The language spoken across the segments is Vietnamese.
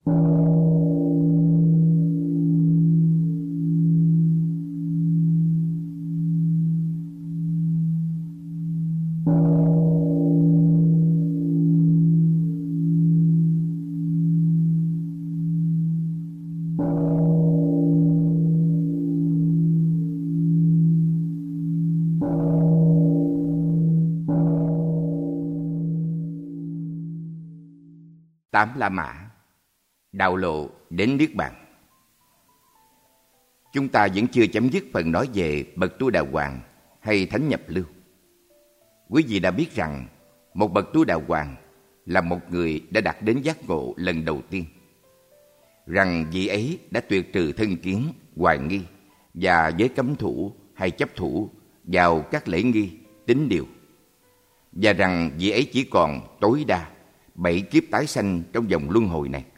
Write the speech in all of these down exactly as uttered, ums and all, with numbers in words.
Tám La Mã, đạo lộ đến Niết Bàn. Chúng ta vẫn chưa chấm dứt phần nói về bậc Tu Đà Hoàng hay Thánh Nhập Lưu. Quý vị đã biết rằng một bậc Tu Đà Hoàng là một người đã đạt đến giác ngộ lần đầu tiên, rằng vị ấy đã tuyệt trừ thân kiến, hoài nghi và giới cấm thủ hay chấp thủ vào các lễ nghi, tín điều, và rằng vị ấy chỉ còn tối đa bảy kiếp tái sanh trong vòng luân hồi này.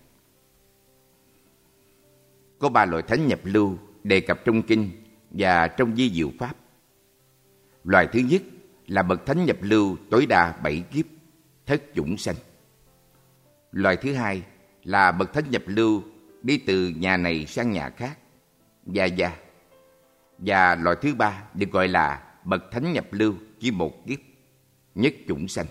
Có ba loại thánh nhập lưu đề cập trong kinh và trong di diệu pháp. Loại thứ nhất là bậc thánh nhập lưu tối đa bảy kiếp, thất chủng sanh. Loại thứ hai là bậc thánh nhập lưu đi từ nhà này sang nhà khác, gia gia. Và loại thứ ba được gọi là bậc thánh nhập lưu chỉ một kiếp, nhất chủng sanh.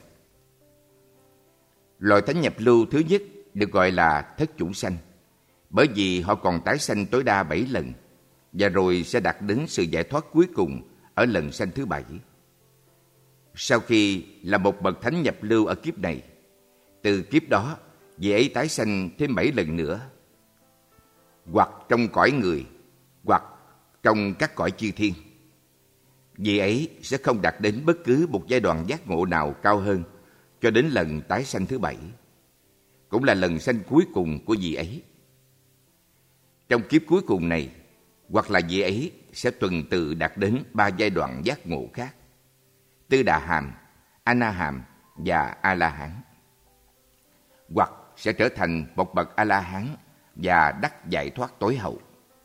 Loại thánh nhập lưu thứ nhất được gọi là thất chủng sanh, bởi vì họ còn tái sanh tối đa bảy lần, và rồi sẽ đạt đến sự giải thoát cuối cùng ở lần sanh thứ bảy. Sau khi là một bậc thánh nhập lưu ở kiếp này, từ kiếp đó vị ấy tái sanh thêm bảy lần nữa, hoặc trong cõi người, hoặc trong các cõi chư thiên. Vị ấy sẽ không đạt đến bất cứ một giai đoạn giác ngộ nào cao hơn cho đến lần tái sanh thứ bảy, cũng là lần sanh cuối cùng của vị ấy. Trong kiếp cuối cùng này, hoặc là vị ấy sẽ tuần tự đạt đến ba giai đoạn giác ngộ khác: Tư Đà Hàm, A Na Hàm và A La Hán. Hoặc sẽ trở thành một bậc A La Hán và đắc giải thoát tối hậu.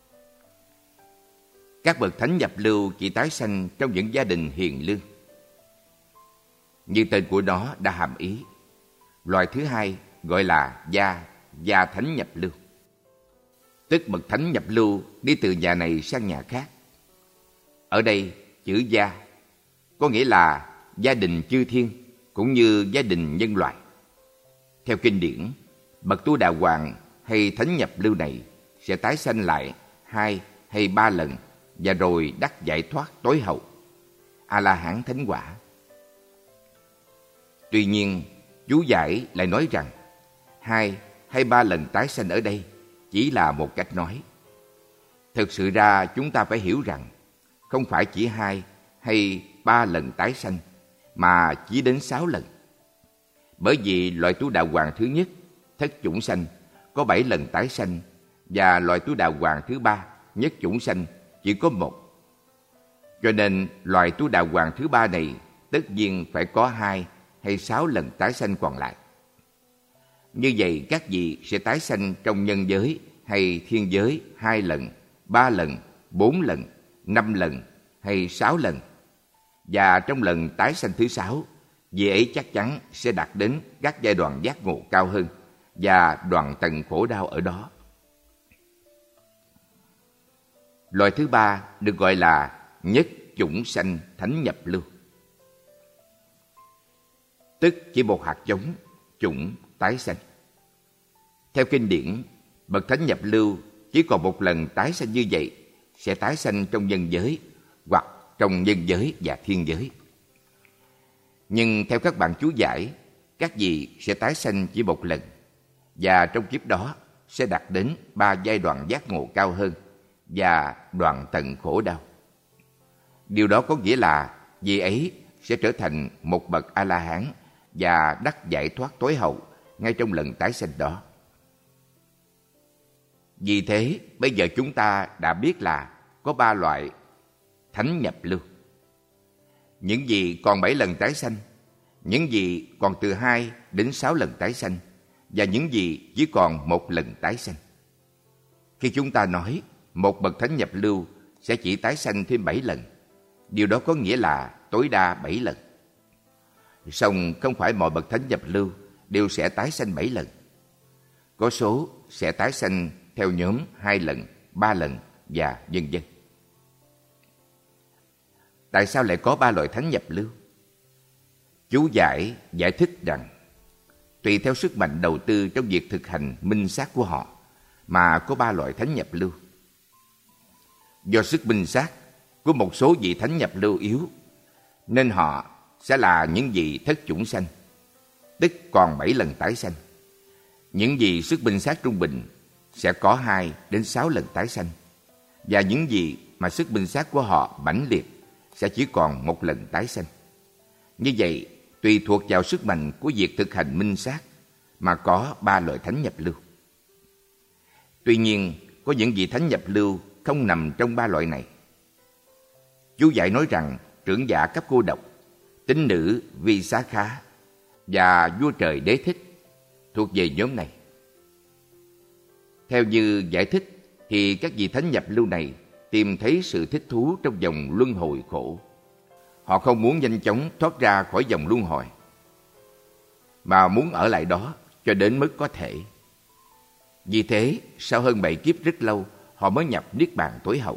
Các bậc thánh nhập lưu chỉ tái sanh trong những gia đình hiền lương. Như tên của nó đã hàm ý, loại thứ hai gọi là gia, gia thánh nhập lưu. Tức bậc thánh nhập lưu đi từ nhà này sang nhà khác. Ở đây chữ gia có nghĩa là gia đình chư thiên cũng như gia đình nhân loại. Theo kinh điển, bậc Tu Đà Hoàng hay thánh nhập lưu này sẽ tái sanh lại hai hay ba lần và rồi đắc giải thoát tối hậu, A La Hán thánh quả. Tuy nhiên, chú giải lại nói rằng hai hay ba lần tái sanh ở đây chỉ là một cách nói. Thực sự ra chúng ta phải hiểu rằng không phải chỉ hai hay ba lần tái sanh, mà chỉ đến sáu lần. Bởi vì loại Tu Đà Hoàng thứ nhất, thất chủng sanh, có bảy lần tái sanh, và loại Tu Đà Hoàng thứ ba, nhất chủng sanh, chỉ có một. Cho nên loại Tu Đà Hoàng thứ ba này tất nhiên phải có hai hay sáu lần tái sanh còn lại. Như vậy các vị sẽ tái sanh trong nhân giới hay thiên giới hai lần, ba lần, bốn lần, năm lần hay sáu lần. Và trong lần tái sanh thứ sáu, vị ấy chắc chắn sẽ đạt đến các giai đoạn giác ngộ cao hơn và đoạn tận khổ đau ở đó. Loại thứ ba được gọi là nhất chủng sanh thánh nhập lưu. Tức chỉ một hạt giống, chủng tái sanh. Theo kinh điển, bậc thánh nhập lưu chỉ còn một lần tái sanh như vậy, sẽ tái sanh trong nhân giới hoặc trong nhân giới và thiên giới. Nhưng theo các bạn chú giải, các vị sẽ tái sanh chỉ một lần, và trong kiếp đó sẽ đạt đến ba giai đoạn giác ngộ cao hơn và đoạn tận khổ đau. Điều đó có nghĩa là vị ấy sẽ trở thành một bậc A La Hán và đắc giải thoát tối hậu ngay trong lần tái sanh đó. Vì thế, bây giờ chúng ta đã biết là có ba loại thánh nhập lưu. Những gì còn bảy lần tái sanh, những gì còn từ hai đến sáu lần tái sanh, và những gì chỉ còn một lần tái sanh. Khi chúng ta nói một bậc thánh nhập lưu sẽ chỉ tái sanh thêm bảy lần, điều đó có nghĩa là tối đa bảy lần. Song không phải mọi bậc thánh nhập lưu đều sẽ tái sanh bảy lần. có số sẽ tái sanh theo nhóm hai lần, ba lần và vân vân. Tại sao lại có ba loại thánh nhập lưu? Chú giải giải thích rằng tùy theo sức mạnh đầu tư trong việc thực hành minh sát của họ mà có ba loại thánh nhập lưu. Do sức minh sát của một số vị thánh nhập lưu yếu nên họ sẽ là những vị thất chủng sanh, tức còn bảy lần tái sanh. Những vị sức minh sát trung bình sẽ có hai đến sáu lần tái sanh, và những vị mà sức minh sát của họ mãnh liệt sẽ chỉ còn một lần tái sanh. Như vậy, tùy thuộc vào sức mạnh của việc thực hành minh sát mà có ba loại thánh nhập lưu. Tuy nhiên, có những vị thánh nhập lưu không nằm trong ba loại này. Chú giải nói rằng trưởng giả cấp cô độc, tín nữ Vi Xá Khá và vua trời Đế Thích thuộc về nhóm này. Theo như giải thích thì các vị thánh nhập lưu này tìm thấy sự thích thú trong vòng luân hồi khổ. Họ không muốn nhanh chóng thoát ra khỏi vòng luân hồi, mà muốn ở lại đó cho đến mức có thể. Vì thế, sau hơn bảy kiếp rất lâu, họ mới nhập Niết Bàn tối hậu.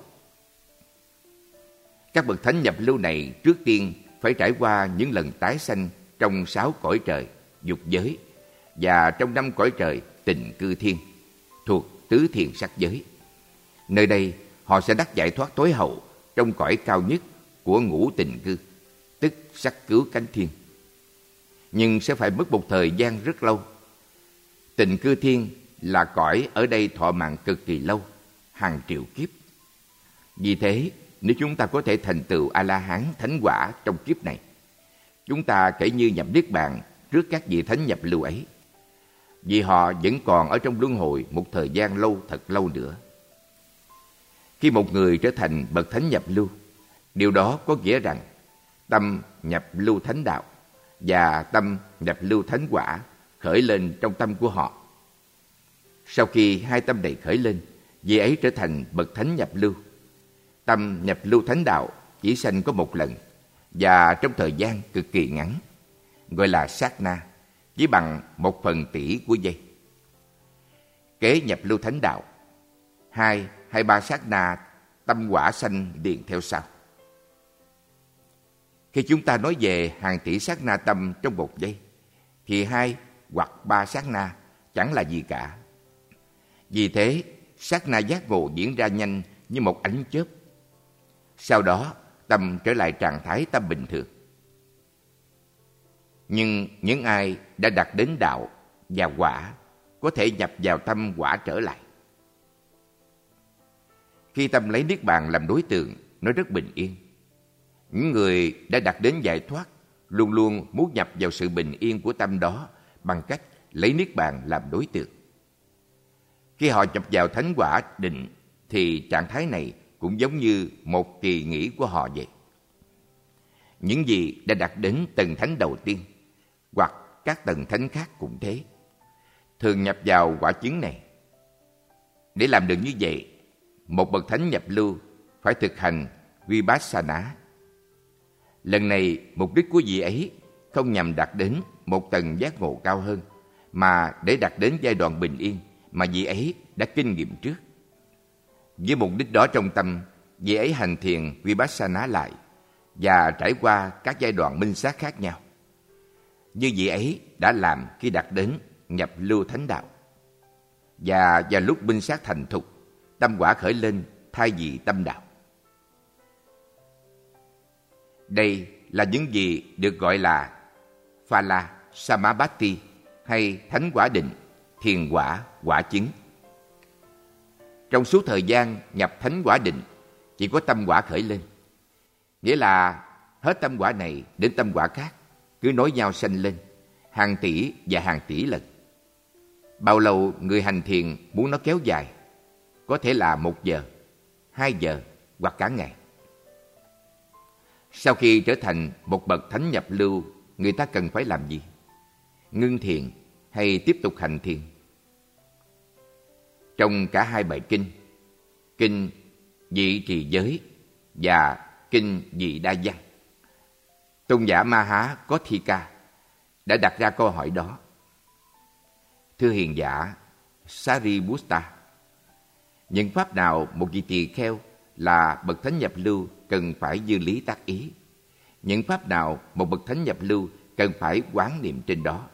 Các bậc thánh nhập lưu này trước tiên phải trải qua những lần tái sanh trong sáu cõi trời, dục giới, và trong năm cõi trời tịnh cư thiên, thuộc tứ thiền sắc giới. Nơi đây, họ sẽ đắc giải thoát tối hậu trong cõi cao nhất của ngũ tịnh cư, tức sắc cứu cánh thiên. Nhưng sẽ phải mất một thời gian rất lâu. Tịnh cư thiên là cõi ở đây thọ mạng cực kỳ lâu, hàng triệu kiếp. Vì thế, nếu chúng ta có thể thành tựu A-la-hán thánh quả trong kiếp này, chúng ta kể như nhập Niết Bàn trước các vị thánh nhập lưu ấy, vì họ vẫn còn ở trong luân hồi một thời gian lâu thật lâu nữa. Khi một người trở thành bậc thánh nhập lưu, điều đó có nghĩa rằng tâm nhập lưu thánh đạo và tâm nhập lưu thánh quả khởi lên trong tâm của họ. Sau khi hai tâm này khởi lên, vị ấy trở thành bậc thánh nhập lưu. Tâm nhập lưu thánh đạo chỉ sanh có một lần và trong thời gian cực kỳ ngắn, gọi là sát na, chỉ bằng một phần tỷ của giây. Kế nhập lưu thánh đạo, hai hay ba sát na tâm quả sanh liền theo sau. Khi chúng ta nói về hàng tỷ sát na tâm trong một giây, thì hai hoặc ba sát na chẳng là gì cả. Vì thế, sát na giác ngộ diễn ra nhanh như một ánh chớp. Sau đó, tâm trở lại trạng thái tâm bình thường. Nhưng những ai đã đạt đến đạo và quả có thể nhập vào tâm quả trở lại. Khi tâm lấy Niết Bàn làm đối tượng, nó rất bình yên. Những người đã đạt đến giải thoát luôn luôn muốn nhập vào sự bình yên của tâm đó bằng cách lấy Niết Bàn làm đối tượng. Khi họ nhập vào thánh quả định thì trạng thái này cũng giống như một kỳ nghỉ của họ vậy. Những gì đã đạt đến tầng thánh đầu tiên hoặc các tầng thánh khác cũng thế, thường nhập vào quả chứng này. Để làm được như vậy, một bậc thánh nhập lưu phải thực hành Vipassana. Lần này, mục đích của vị ấy không nhằm đạt đến một tầng giác ngộ cao hơn, mà để đạt đến giai đoạn bình yên mà vị ấy đã kinh nghiệm trước. Với mục đích đó trong tâm, vị ấy hành thiền Vipassana lại và trải qua các giai đoạn minh sát khác nhau, như vị ấy đã làm khi đạt đến nhập lưu thánh đạo. Và vào lúc minh sát thành thục, tâm quả khởi lên thay vì tâm đạo. Đây là những gì được gọi là Phala Samabhati hay thánh quả định, thiền quả, quả chứng. Trong suốt thời gian nhập thánh quả định, chỉ có tâm quả khởi lên. Nghĩa là hết tâm quả này đến tâm quả khác, cứ nối nhau sanh lên, hàng tỷ và hàng tỷ lần. Bao lâu người hành thiền muốn nó kéo dài? Có thể là một giờ, hai giờ hoặc cả ngày. Sau khi trở thành một bậc thánh nhập lưu, người ta cần phải làm gì? Ngưng thiền hay tiếp tục hành thiền? Trong cả hai bài kinh, kinh Dị Trì Giới và kinh Dị Đa Văn, tôn giả Maha Kauthika đã đặt ra câu hỏi đó. Thưa hiền giả, Sariputta. Những pháp nào một vị tỳ kheo là bậc thánh nhập lưu cần phải như lý tác ý? Những pháp nào một bậc thánh nhập lưu cần phải quán niệm trên đó?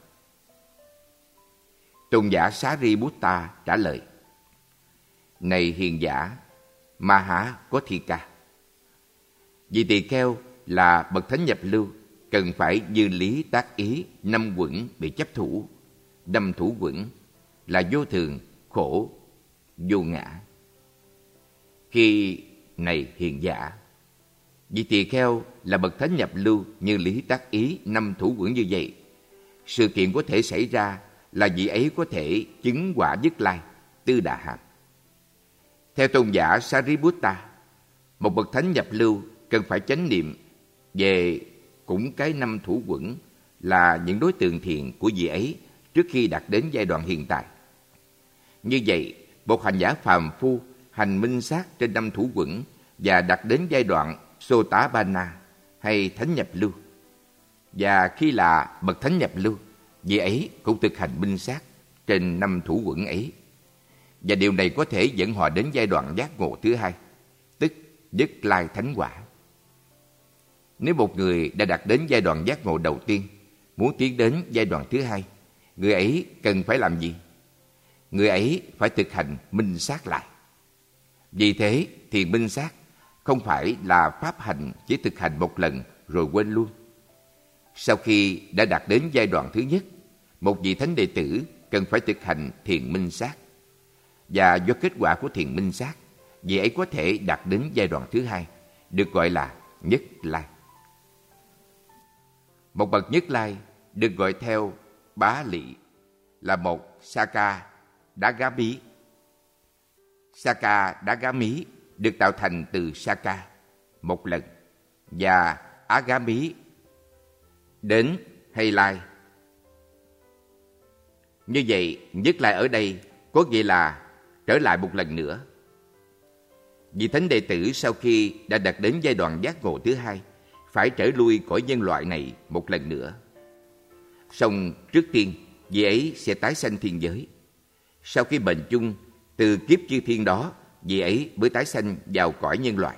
Tôn giả Sariputta trả lời: Này hiền giả Maha có thi ca, vị tỳ kheo là bậc thánh nhập lưu cần phải như lý tác ý năm quẩn bị chấp thủ. Năm thủ quẩn là vô thường, khổ, vô ngã. Khi này hiền giả, vị tỳ kheo là bậc thánh nhập lưu như lý tác ý năm thủ quẩn như vậy, sự kiện có thể xảy ra là vị ấy có thể chứng quả Nhất Lai, Tư Đà Hàm. Theo tôn giả Sariputta, một bậc thánh nhập lưu cần phải chánh niệm về cũng cái năm thủ quẩn là những đối tượng thiện của vị ấy trước khi đạt đến giai đoạn hiện tại. Như vậy, một hành giả phàm phu hành minh sát trên năm thủ quẩn và đạt đến giai đoạn Sotabana hay thánh nhập lưu. Và khi là bậc thánh nhập lưu, vị ấy cũng thực hành minh sát trên năm thủ quẩn ấy. Và điều này có thể dẫn họ đến giai đoạn giác ngộ thứ hai, tức Nhất Lai Thánh Quả. Nếu một người đã đạt đến giai đoạn giác ngộ đầu tiên, muốn tiến đến giai đoạn thứ hai, người ấy cần phải làm gì? Người ấy phải thực hành minh sát lại. Vì thế, thiền minh sát không phải là pháp hành chỉ thực hành một lần rồi quên luôn. Sau khi đã đạt đến giai đoạn thứ nhất, một vị thánh đệ tử cần phải thực hành thiền minh sát. Và do kết quả của thiền minh sát, vị ấy có thể đạt đến giai đoạn thứ hai, được gọi là Nhất Lai. Một bậc Nhất Lai được gọi theo Bá Lị là một Saka Đá Gá Mí. Saka Đá Gá Mí được tạo thành từ Saka một lần và Á Gá Mí đến hay lai. Như vậy, Nhất Lai ở đây có nghĩa là trở lại một lần nữa. Vị thánh đệ tử sau khi đã đạt đến giai đoạn giác ngộ thứ hai phải trở lui cõi nhân loại này một lần nữa. Song trước tiên, vị ấy sẽ tái sanh thiên giới. Sau khi bền chung từ kiếp chư thiên đó, vị ấy mới tái sanh vào cõi nhân loại.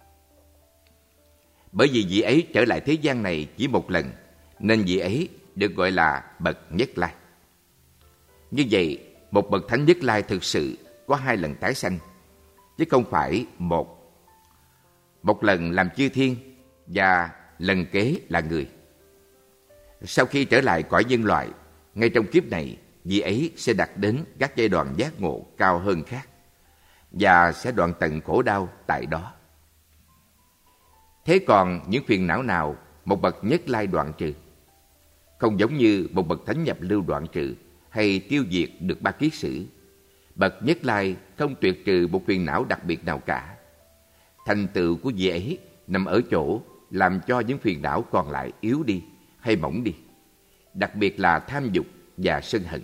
Bởi vì vị ấy trở lại thế gian này chỉ một lần, nên vị ấy được gọi là bậc Nhất Lai. Như vậy, một bậc thánh Nhất Lai thực sự có hai lần tái sanh, chứ không phải một. Một lần làm chư thiên và lần kế là người. Sau khi trở lại cõi nhân loại, ngay trong kiếp này, vị ấy sẽ đạt đến các giai đoạn giác ngộ cao hơn khác và sẽ đoạn tận khổ đau tại đó. Thế còn những phiền não nào một bậc Nhất Lai đoạn trừ? Không giống như một bậc thánh nhập lưu đoạn trừ hay tiêu diệt được ba kiết sử, bậc Nhất Lai không tuyệt trừ một phiền não đặc biệt nào cả. Thành tựu của vị ấy nằm ở chỗ làm cho những phiền não còn lại yếu đi hay mỏng đi, đặc biệt là tham dục và sân hận.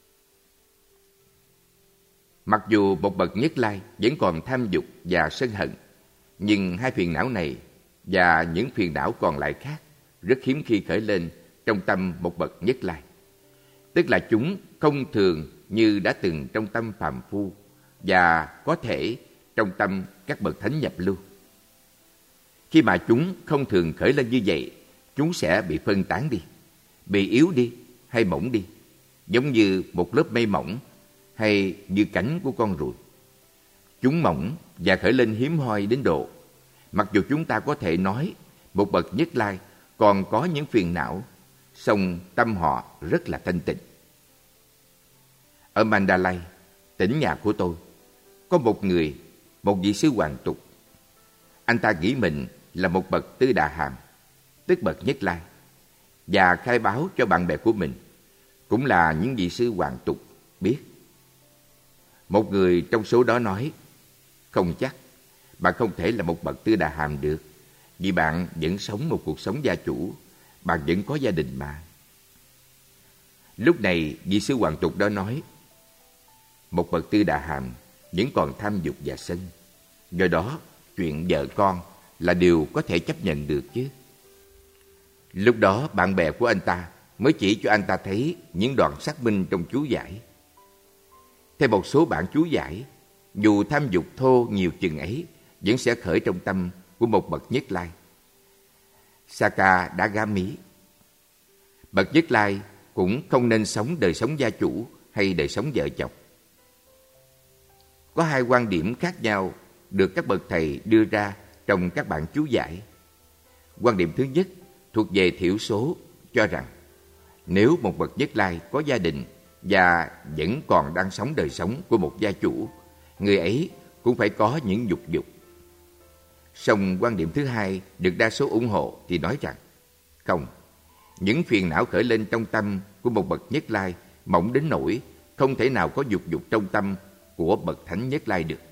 Mặc dù một bậc Nhất Lai vẫn còn tham dục và sân hận, nhưng hai phiền não này và những phiền não còn lại khác rất hiếm khi khởi lên trong tâm một bậc Nhất Lai. Tức là chúng không thường như đã từng trong tâm phàm phu và có thể trong tâm các bậc thánh nhập lưu. Khi mà chúng không thường khởi lên như vậy, chúng sẽ bị phân tán đi, bị yếu đi hay mỏng đi, giống như một lớp mây mỏng hay như cánh của con ruồi. Chúng mỏng và khởi lên hiếm hoi đến độ, mặc dù chúng ta có thể nói một bậc Nhất Lai còn có những phiền não, song tâm họ rất là thanh tịnh. Ở Mandalay, tỉnh nhà của tôi, có một người, một vị sư hoàn tục. Anh ta nghĩ mình là một bậc Tư Đà Hàm, tức bậc Nhất Lai, và khai báo cho bạn bè của mình, cũng là những vị sư hoàn tục, biết. Một người trong số đó nói, không chắc, bạn không thể là một bậc Tư Đà Hàm được, vì bạn vẫn sống một cuộc sống gia chủ, bạn vẫn có gia đình mà. Lúc này, vị sư hoàn tục đó nói, một bậc Tư Đà Hàm vẫn còn tham dục và sân, do đó chuyện vợ con là điều có thể chấp nhận được chứ. Lúc đó bạn bè của anh ta mới chỉ cho anh ta thấy những đoạn xác minh trong chú giải. Theo một số bản chú giải, dù tham dục thô nhiều chừng ấy vẫn sẽ khởi trong tâm của một bậc Nhất Lai. Saka đã gá mí. Bậc Nhất Lai cũng không nên sống đời sống gia chủ hay đời sống vợ chồng. Có hai quan điểm khác nhau được các bậc thầy đưa ra trong các bản chú giải. Quan điểm thứ nhất thuộc về thiểu số, cho rằng nếu một bậc Nhất Lai có gia đình và vẫn còn đang sống đời sống của một gia chủ, người ấy cũng phải có những dục dục. Song quan điểm thứ hai được đa số ủng hộ thì nói rằng không, những phiền não khởi lên trong tâm của một bậc Nhất Lai mỏng đến nỗi không thể nào có dục dục trong tâm của bậc Thánh Nhất Lai được.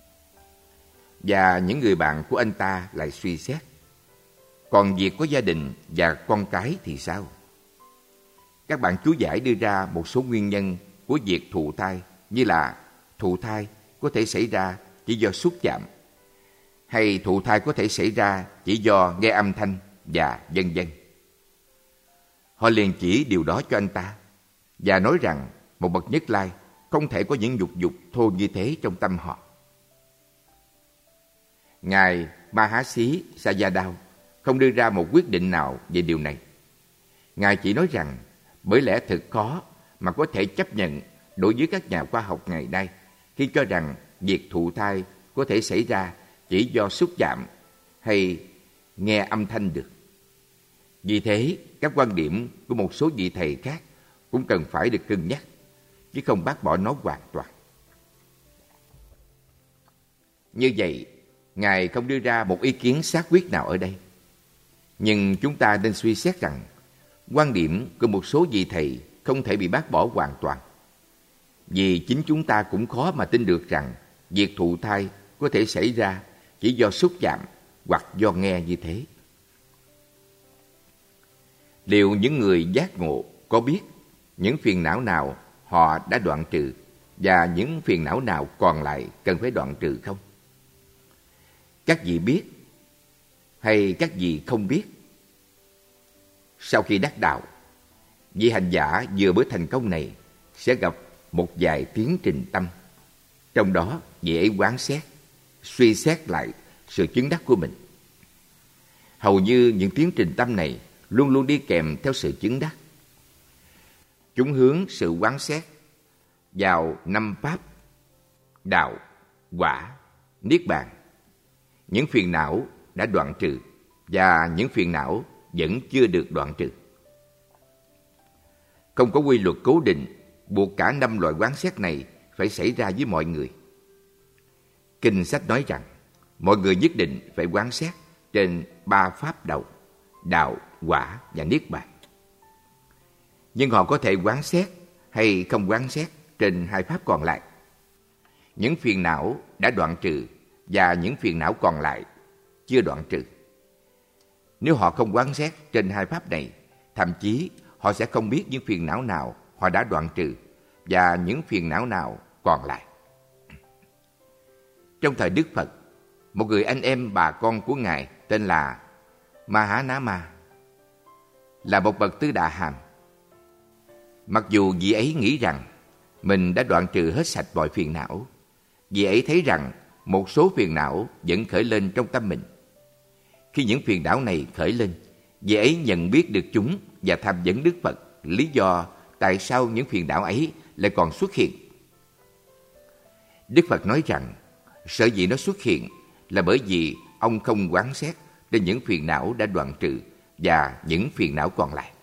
Và những người bạn của anh ta lại suy xét, còn việc có gia đình và con cái thì sao? Các bạn chú giải đưa ra một số nguyên nhân của việc thụ thai, như là thụ thai có thể xảy ra chỉ do xúc chạm, hay thụ thai có thể xảy ra chỉ do nghe âm thanh, và vân vân. Họ liền chỉ điều đó cho anh ta và nói rằng một bậc Nhất Lai không thể có những dục dục thô như thế trong tâm họ. Ngài Mahasi Sayadaw không đưa ra một quyết định nào về điều này. Ngài chỉ nói rằng bởi lẽ thật khó mà có thể chấp nhận đối với các nhà khoa học ngày nay khi cho rằng việc thụ thai có thể xảy ra chỉ do xúc chạm hay nghe âm thanh được. Vì thế, các quan điểm của một số vị thầy khác cũng cần phải được cân nhắc, chứ không bác bỏ nó hoàn toàn. Như vậy, Ngài không đưa ra một ý kiến xác quyết nào ở đây. Nhưng chúng ta nên suy xét rằng quan điểm của một số vị thầy không thể bị bác bỏ hoàn toàn. Vì chính chúng ta cũng khó mà tin được rằng việc thụ thai có thể xảy ra chỉ do xúc chạm hoặc do nghe như thế. Liệu những người giác ngộ có biết những phiền não nào họ đã đoạn trừ và những phiền não nào còn lại cần phải đoạn trừ không? Các vị biết hay các vị không biết? Sau khi đắc đạo, vị hành giả vừa mới thành công này sẽ gặp một vài tiến trình tâm. Trong đó, vị ấy quán xét, suy xét lại sự chứng đắc của mình. Hầu như những tiến trình tâm này luôn luôn đi kèm theo sự chứng đắc. Chúng hướng sự quán xét vào năm pháp: đạo, quả, niết bàn. Những phiền não đã đoạn trừ và những phiền não vẫn chưa được đoạn trừ. Không có quy luật cố định buộc cả năm loại quán xét này phải xảy ra với mọi người. Kinh sách nói rằng mọi người nhất định phải quán xét trên ba pháp đầu: đạo, quả và niết bàn. Nhưng họ có thể quán xét hay không quán xét trên hai pháp còn lại. Những phiền não đã đoạn trừ và những phiền não còn lại chưa đoạn trừ. Nếu họ không quán xét trên hai pháp này, thậm chí họ sẽ không biết những phiền não nào họ đã đoạn trừ và những phiền não nào còn lại. Trong thời Đức Phật, một người anh em bà con của Ngài tên là Mahanama là một bậc Tứ Đà Hàm. Mặc dù vị ấy nghĩ rằng mình đã đoạn trừ hết sạch mọi phiền não, vị ấy thấy rằng một số phiền não vẫn khởi lên trong tâm mình. Khi những phiền não này khởi lên, vị ấy nhận biết được chúng và tham vấn Đức Phật lý do tại sao những phiền não ấy lại còn xuất hiện. Đức Phật nói rằng sở dĩ nó xuất hiện là bởi vì ông không quán xét trên những phiền não đã đoạn trừ và những phiền não còn lại.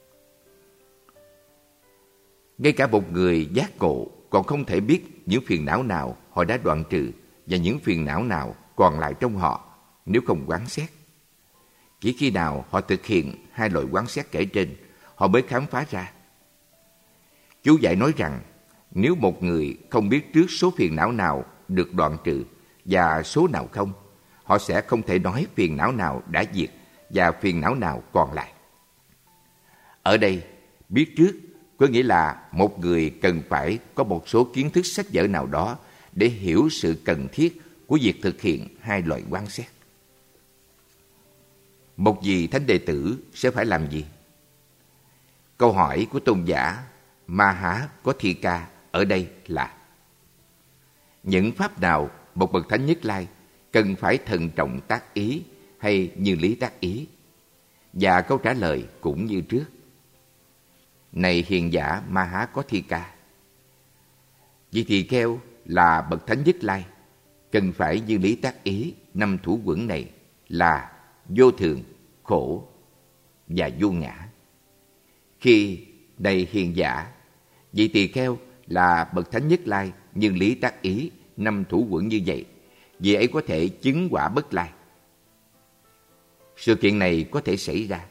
Ngay cả một người giác ngộ còn không thể biết những phiền não nào họ đã đoạn trừ và những phiền não nào còn lại trong họ nếu không quán xét. Chỉ khi nào họ thực hiện hai loại quán xét kể trên, họ mới khám phá ra. Chú giải nói rằng nếu một người không biết trước số phiền não nào được đoạn trừ và số nào không, họ sẽ không thể nói phiền não nào đã diệt và phiền não nào còn lại. Ở đây, biết trước có nghĩa là một người cần phải có một số kiến thức sách vở nào đó để hiểu sự cần thiết của việc thực hiện hai loại quán xét. Một vị thánh đệ tử sẽ phải làm gì? Câu hỏi của tôn giả Maha Kothika ở đây là: những pháp nào một bậc thánh Nhất Lai cần phải thận trọng tác ý hay như lý tác ý? Và câu trả lời cũng như trước. Này hiền giả Ma Có Thi Ca, vị tỳ kheo là bậc thánh Nhất Lai cần phải như lý tác ý năm thủ quẩn này là vô thường, khổ và vô ngã. Khi này hiền giả, vị tỳ kheo là bậc thánh Nhất Lai nhưng lý tác ý năm thủ quẩn như vậy, vị ấy có thể chứng quả bất lai. Sự kiện này có thể xảy ra.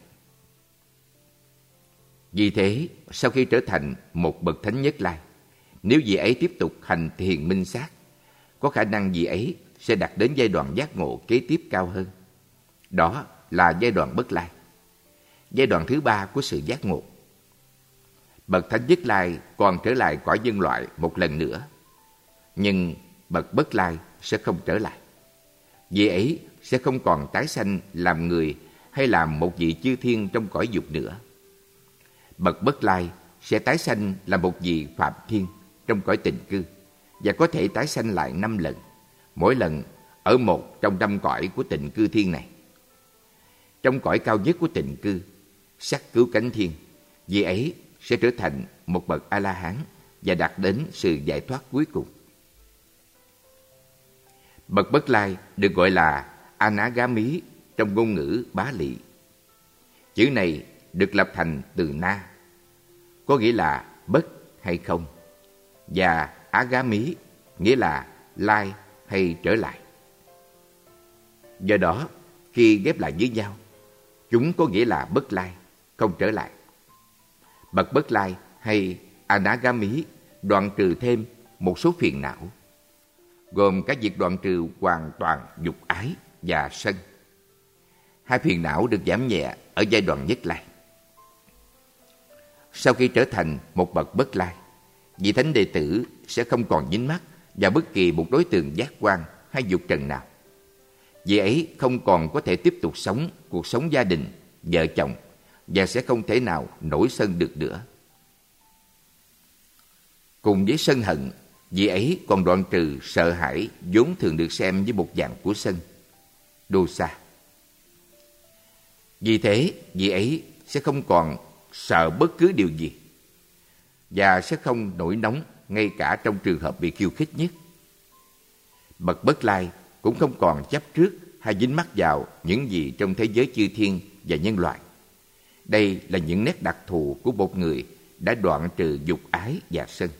Vì thế, sau khi trở thành một bậc thánh Nhất Lai, nếu vị ấy tiếp tục hành thiền minh sát, có khả năng vị ấy sẽ đạt đến giai đoạn giác ngộ kế tiếp cao hơn. Đó là giai đoạn bất lai, giai đoạn thứ ba của sự giác ngộ. Bậc thánh Nhất Lai còn trở lại cõi nhân loại một lần nữa, nhưng bậc bất lai sẽ không trở lại. Vị ấy sẽ không còn tái sanh làm người hay làm một vị chư thiên trong cõi dục nữa. Bậc bất lai sẽ tái sanh là một vị phạm thiên trong cõi tịnh cư và có thể tái sanh lại năm lần, mỗi lần ở một trong năm cõi của tịnh cư thiên này. Trong cõi cao nhất của tịnh cư, sắc cứu cánh thiên, vị ấy sẽ trở thành một bậc A-la-hán và đạt đến sự giải thoát cuối cùng. Bậc bất lai được gọi là Anagami trong ngôn ngữ Bá Lị. Chữ này được lập thành từ na, có nghĩa là bất hay không, và Agami nghĩa là lai hay trở lại. Do đó, khi ghép lại với nhau, chúng có nghĩa là bất lai, không trở lại. Bậc bất lai hay Anagami đoạn trừ thêm một số phiền não, gồm các việc đoạn trừ hoàn toàn dục ái và sân. Hai phiền não được giảm nhẹ ở giai đoạn Nhất Lai. Sau khi trở thành một bậc bất lai, vị thánh đệ tử sẽ không còn dính mắc vào bất kỳ một đối tượng giác quan hay dục trần nào. Vị ấy không còn có thể tiếp tục sống cuộc sống gia đình, vợ chồng và sẽ không thể nào nổi sân được nữa. Cùng với sân hận, vị ấy còn đoạn trừ sợ hãi vốn thường được xem như một dạng của sân, dosa. Vì thế, vị ấy sẽ không còn sợ bất cứ điều gì và sẽ không nổi nóng ngay cả trong trường hợp bị khiêu khích nhất. Bậc bất lai cũng không còn chấp trước hay dính mắc vào những gì trong thế giới chư thiên và nhân loại. Đây là những nét đặc thù của một người đã đoạn trừ dục ái và sân.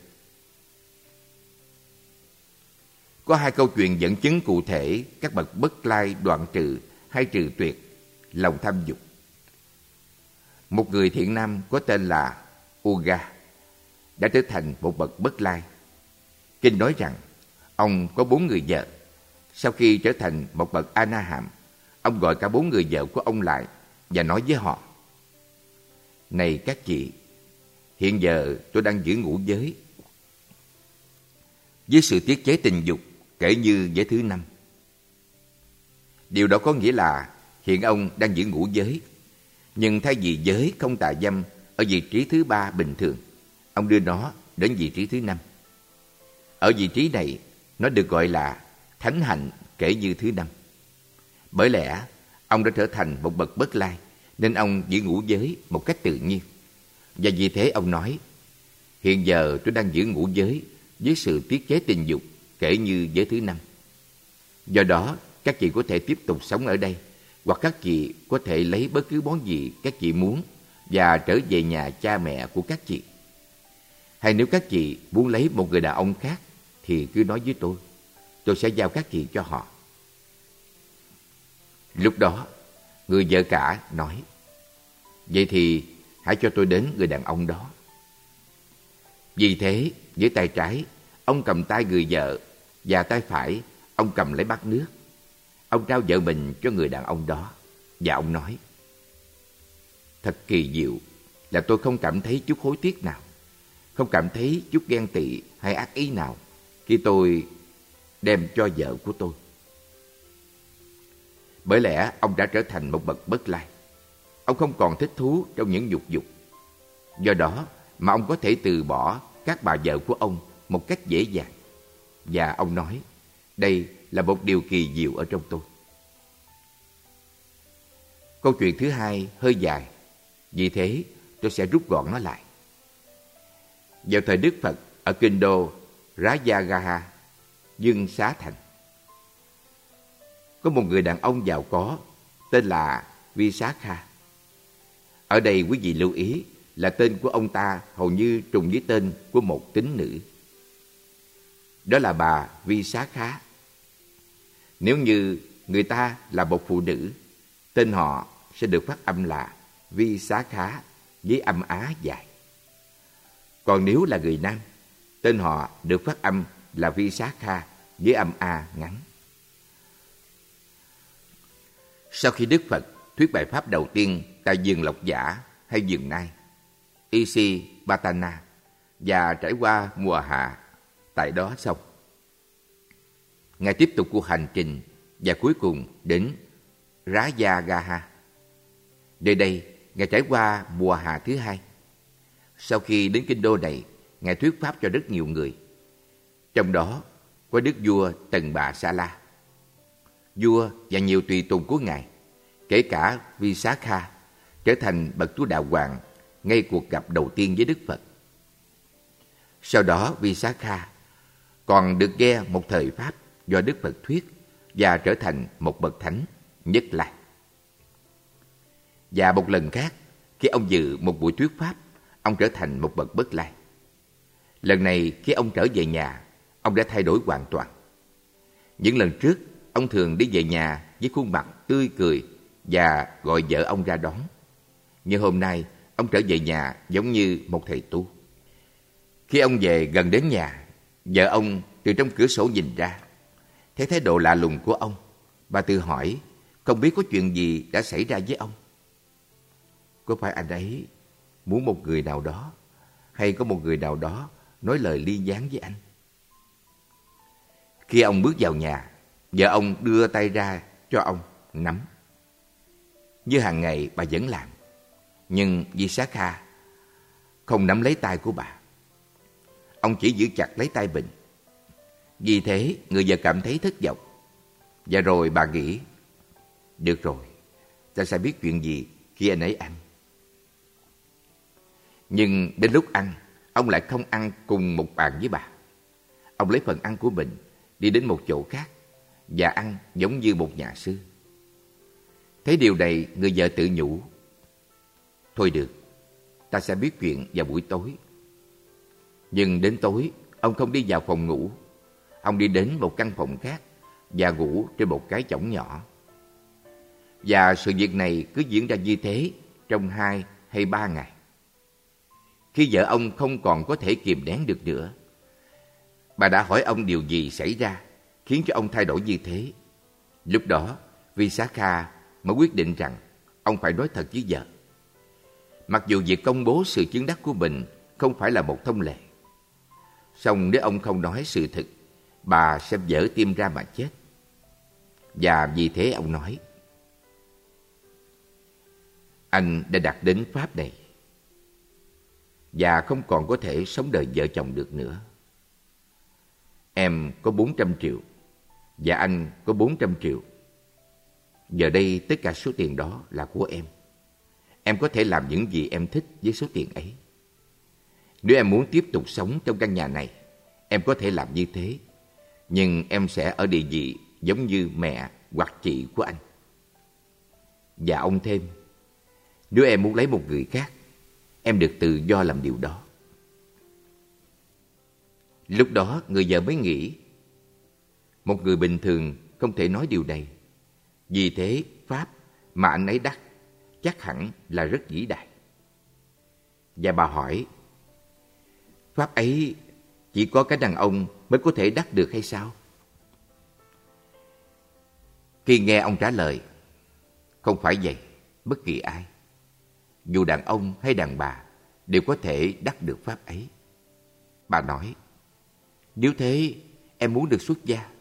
Có hai câu chuyện dẫn chứng cụ thể các bậc bất lai đoạn trừ hay trừ tuyệt lòng tham dục. Một người thiện nam có tên là Uga đã trở thành một bậc bất lai. Kinh nói rằng ông có bốn người vợ. Sau khi trở thành một bậc A-na-hàm, ông gọi cả bốn người vợ của ông lại và nói với họ: Này các chị, hiện giờ tôi đang giữ ngũ giới với sự tiết chế tình dục kể như giới thứ năm. Điều đó có nghĩa là hiện ông đang giữ ngũ giới, nhưng thay vì giới không tà dâm ở vị trí thứ ba bình thường, ông đưa nó đến vị trí thứ năm. Ở vị trí này, nó được gọi là thánh hạnh kể như thứ năm. Bởi lẽ, ông đã trở thành một bậc bất lai, nên ông giữ ngũ giới một cách tự nhiên. Và vì thế ông nói: Hiện giờ tôi đang giữ ngũ giới với sự tiết chế tình dục kể như giới thứ năm. Do đó, các chị có thể tiếp tục sống ở đây, hoặc các chị có thể lấy bất cứ món gì các chị muốn và trở về nhà cha mẹ của các chị. Hay nếu các chị muốn lấy một người đàn ông khác thì cứ nói với tôi, tôi sẽ giao các chị cho họ. Lúc đó, người vợ cả nói: Vậy thì hãy cho tôi đến người đàn ông đó. Vì thế, với tay trái, ông cầm tay người vợ và tay phải, ông cầm lấy bát nước. Ông trao vợ mình cho người đàn ông đó và ông nói: Thật kỳ diệu là tôi không cảm thấy chút hối tiếc nào, không cảm thấy chút ghen tị hay ác ý nào khi tôi đem cho vợ của tôi. Bởi lẽ ông đã trở thành một bậc bất lai. Ông không còn thích thú trong những dục dục. Do đó mà ông có thể từ bỏ các bà vợ của ông một cách dễ dàng. Và ông nói, đây là một điều kỳ diệu ở trong tôi. Câu chuyện thứ hai hơi dài, vì thế tôi sẽ rút gọn nó lại. Vào thời Đức Phật ở kinh đô Rajagaha, Dương Xá Thành, có một người đàn ông giàu có tên là Visakha. Ở đây quý vị lưu ý là tên của ông ta hầu như trùng với tên của một tín nữ. Đó là bà Visakha. Nếu như người ta là một phụ nữ, tên họ sẽ được phát âm là Visakha với âm á dài. Còn nếu là người nam, tên họ được phát âm là Visakha với âm a ngắn. Sau khi Đức Phật thuyết bài pháp đầu tiên tại vườn Lộc Giả hay vườn Nai, Isipatana, và trải qua mùa hạ tại đó xong, Ngài tiếp tục cuộc hành trình và cuối cùng đến Rajagaha. Nơi đây, Ngài trải qua mùa hạ thứ hai. Sau khi đến kinh đô này, Ngài thuyết pháp cho rất nhiều người. Trong đó có đức vua Tần Bà Sa La. Vua và nhiều tùy tùng của Ngài, kể cả Visakha, trở thành bậc tu đạo hoàng ngay cuộc gặp đầu tiên với Đức Phật. Sau đó Visakha còn được nghe một thời pháp do Đức Phật thuyết và trở thành một bậc thánh Nhất Lai. Và một lần khác, khi ông dự một buổi thuyết pháp, ông trở thành một bậc Bất Lai. Lần này khi ông trở về nhà, ông đã thay đổi hoàn toàn. Những lần trước, ông thường đi về nhà với khuôn mặt tươi cười và gọi vợ ông ra đón. Nhưng hôm nay, ông trở về nhà giống như một thầy tu. Khi ông về gần đến nhà, vợ ông từ trong cửa sổ nhìn ra. Thấy thái độ lạ lùng của ông, bà tự hỏi không biết có chuyện gì đã xảy ra với ông. Có phải anh ấy muốn một người nào đó, hay có một người nào đó nói lời ly gián với anh? Khi ông bước vào nhà, vợ ông đưa tay ra cho ông nắm. Như hàng ngày bà vẫn làm, nhưng Visakha không nắm lấy tay của bà. Ông chỉ giữ chặt lấy tay mình. Vì thế người vợ cảm thấy thất vọng. Và rồi bà nghĩ, được rồi, ta sẽ biết chuyện gì khi anh ấy ăn. Nhưng đến lúc ăn, ông lại không ăn cùng một bàn với bà. Ông lấy phần ăn của mình, đi đến một chỗ khác và ăn giống như một nhà sư. Thấy điều này, người vợ tự nhủ, thôi được, ta sẽ biết chuyện vào buổi tối. Nhưng đến tối, ông không đi vào phòng ngủ. Ông đi đến một căn phòng khác và ngủ trên một cái chõng nhỏ. Và sự việc này cứ diễn ra như thế trong hai hay ba ngày. Khi vợ ông không còn có thể kìm nén được nữa, bà đã hỏi ông điều gì xảy ra khiến cho ông thay đổi như thế. Lúc đó, Visakha mới quyết định rằng ông phải nói thật với vợ. Mặc dù việc công bố sự chứng đắc của mình không phải là một thông lệ, song nếu ông không nói sự thật, bà sẽ vỡ tim ra mà chết. Và vì thế ông nói, anh đã đạt đến pháp này và không còn có thể sống đời vợ chồng được nữa. Em có bốn trăm triệu và anh có bốn trăm triệu. Giờ đây tất cả số tiền đó là của em. Em có thể làm những gì em thích với số tiền ấy. Nếu em muốn tiếp tục sống trong căn nhà này, em có thể làm như thế. Nhưng em sẽ ở địa vị giống như mẹ hoặc chị của anh. Và ông thêm, nếu em muốn lấy một người khác, em được tự do làm điều đó. Lúc đó người vợ mới nghĩ, một người bình thường không thể nói điều này. Vì thế pháp mà anh ấy đắc chắc hẳn là rất vĩ đại. Và bà hỏi, pháp ấy chỉ có cái đàn ông mới có thể đắc được hay sao? Khi nghe ông trả lời, không phải vậy, bất kỳ ai, dù đàn ông hay đàn bà, đều có thể đắc được pháp ấy. Bà nói, nếu thế em muốn được xuất gia.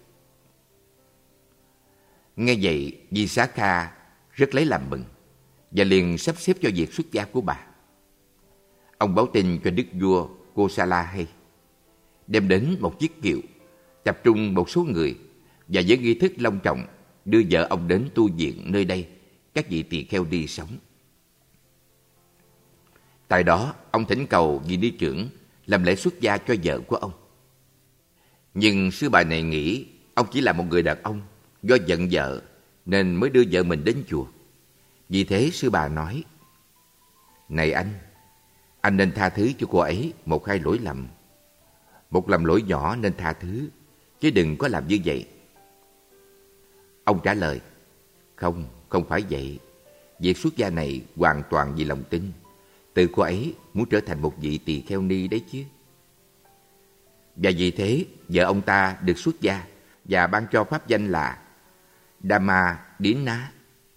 Nghe vậy, Visakha rất lấy làm mừng và liền sắp xếp cho việc xuất gia của bà. Ông báo tin cho đức vua Kosala hay, đem đến một chiếc kiệu tập trung một số người và với nghi thức long trọng đưa vợ ông đến tu viện nơi đây các vị tỳ kheo đi sống. Tại đó, ông thỉnh cầu vị ni trưởng làm lễ xuất gia cho vợ của ông. Nhưng sư bà này nghĩ ông chỉ là một người đàn ông do giận vợ nên mới đưa vợ mình đến chùa. Vì thế sư bà nói: "Này anh, anh nên tha thứ cho cô ấy một hai lỗi lầm. Một lầm lỗi nhỏ nên tha thứ, chứ đừng có làm như vậy." Ông trả lời: "Không, không phải vậy. Việc xuất gia này hoàn toàn vì lòng tin. Từ cô ấy muốn trở thành một vị tỳ kheo ni đấy chứ." Và vì thế, vợ ông ta được xuất gia và ban cho pháp danh là Dhamma Dinna.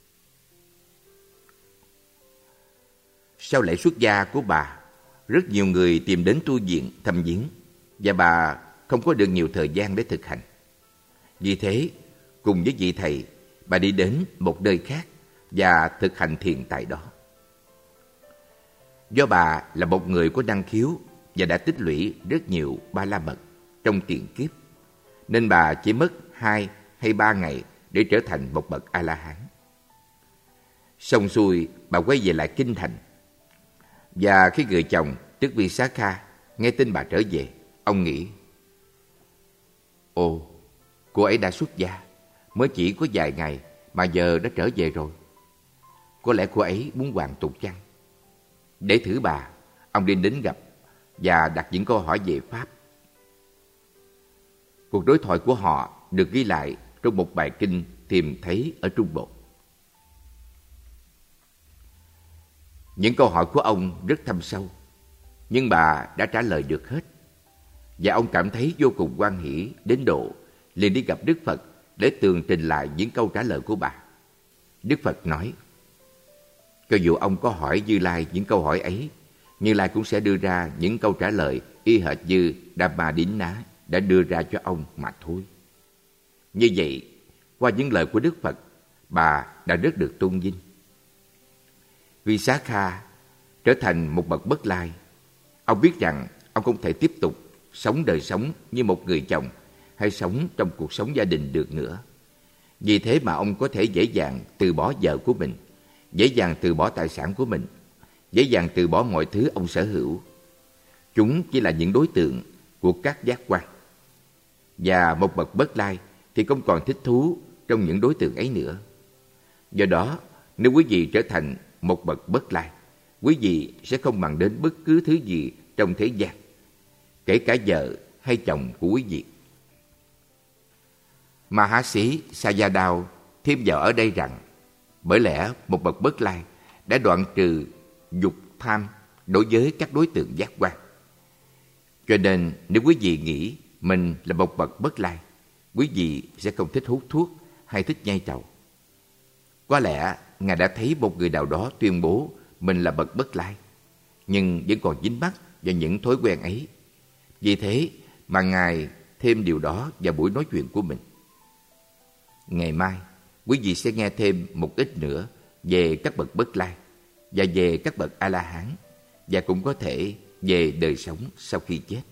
Sau lễ xuất gia của bà, rất nhiều người tìm đến tu viện thăm viếng và bà không có được nhiều thời gian để thực hành. Vì thế, cùng với vị thầy, bà đi đến một nơi khác và thực hành thiền tại đó. Do bà là một người có năng khiếu và đã tích lũy rất nhiều ba la mật trong tiền kiếp, nên bà chỉ mất hai hay ba ngày để trở thành một bậc A-la-hán. Xong xuôi, bà quay về lại kinh thành. Và khi người chồng, tức Visakha, nghe tin bà trở về, ông nghĩ: "Ồ, cô ấy đã xuất gia, mới chỉ có vài ngày mà giờ đã trở về rồi. Có lẽ cô ấy muốn hoàn tục chăng?" Để thử bà, ông đi đến gặp và đặt những câu hỏi về Pháp. Cuộc đối thoại của họ được ghi lại trong một bài kinh tìm thấy ở Trung Bộ. Những câu hỏi của ông rất thâm sâu, nhưng bà đã trả lời được hết. Và ông cảm thấy vô cùng hoan hỉ đến độ liền đi gặp Đức Phật để tường trình lại những câu trả lời của bà. Đức Phật nói: "Cho dù ông có hỏi Như Lai những câu hỏi ấy, Như Lai cũng sẽ đưa ra những câu trả lời y hệt như Dhamma Dinna đã đưa ra cho ông mà thôi." Như vậy, qua những lời của Đức Phật, bà đã rất được tôn vinh. Visakha trở thành một bậc Bất Lai. Ông biết rằng ông không thể tiếp tục sống đời sống như một người chồng hay sống trong cuộc sống gia đình được nữa. Vì thế mà ông có thể dễ dàng từ bỏ vợ của mình, dễ dàng từ bỏ tài sản của mình, dễ dàng từ bỏ mọi thứ ông sở hữu. Chúng chỉ là những đối tượng của các giác quan. Và một bậc Bất Lai thì không còn thích thú trong những đối tượng ấy nữa. Do đó, nếu quý vị trở thành một bậc Bất Lai, quý vị sẽ không màng đến bất cứ thứ gì trong thế gian, kể cả vợ hay chồng của quý vị. Mahasi Sayadaw thêm vào ở đây rằng, bởi lẽ một bậc Bất Lai đã đoạn trừ dục tham đối với các đối tượng giác quan. Cho nên nếu quý vị nghĩ mình là một bậc Bất Lai, quý vị sẽ không thích hút thuốc hay thích nhai trầu. Có lẽ Ngài đã thấy một người nào đó tuyên bố mình là bậc Bất Lai, nhưng vẫn còn dính mắc vào những thói quen ấy. Vì thế mà Ngài thêm điều đó vào buổi nói chuyện của mình. Ngày mai, quý vị sẽ nghe thêm một ít nữa về các bậc Bất Lai và về các bậc A-la-hán, và cũng có thể về đời sống sau khi chết.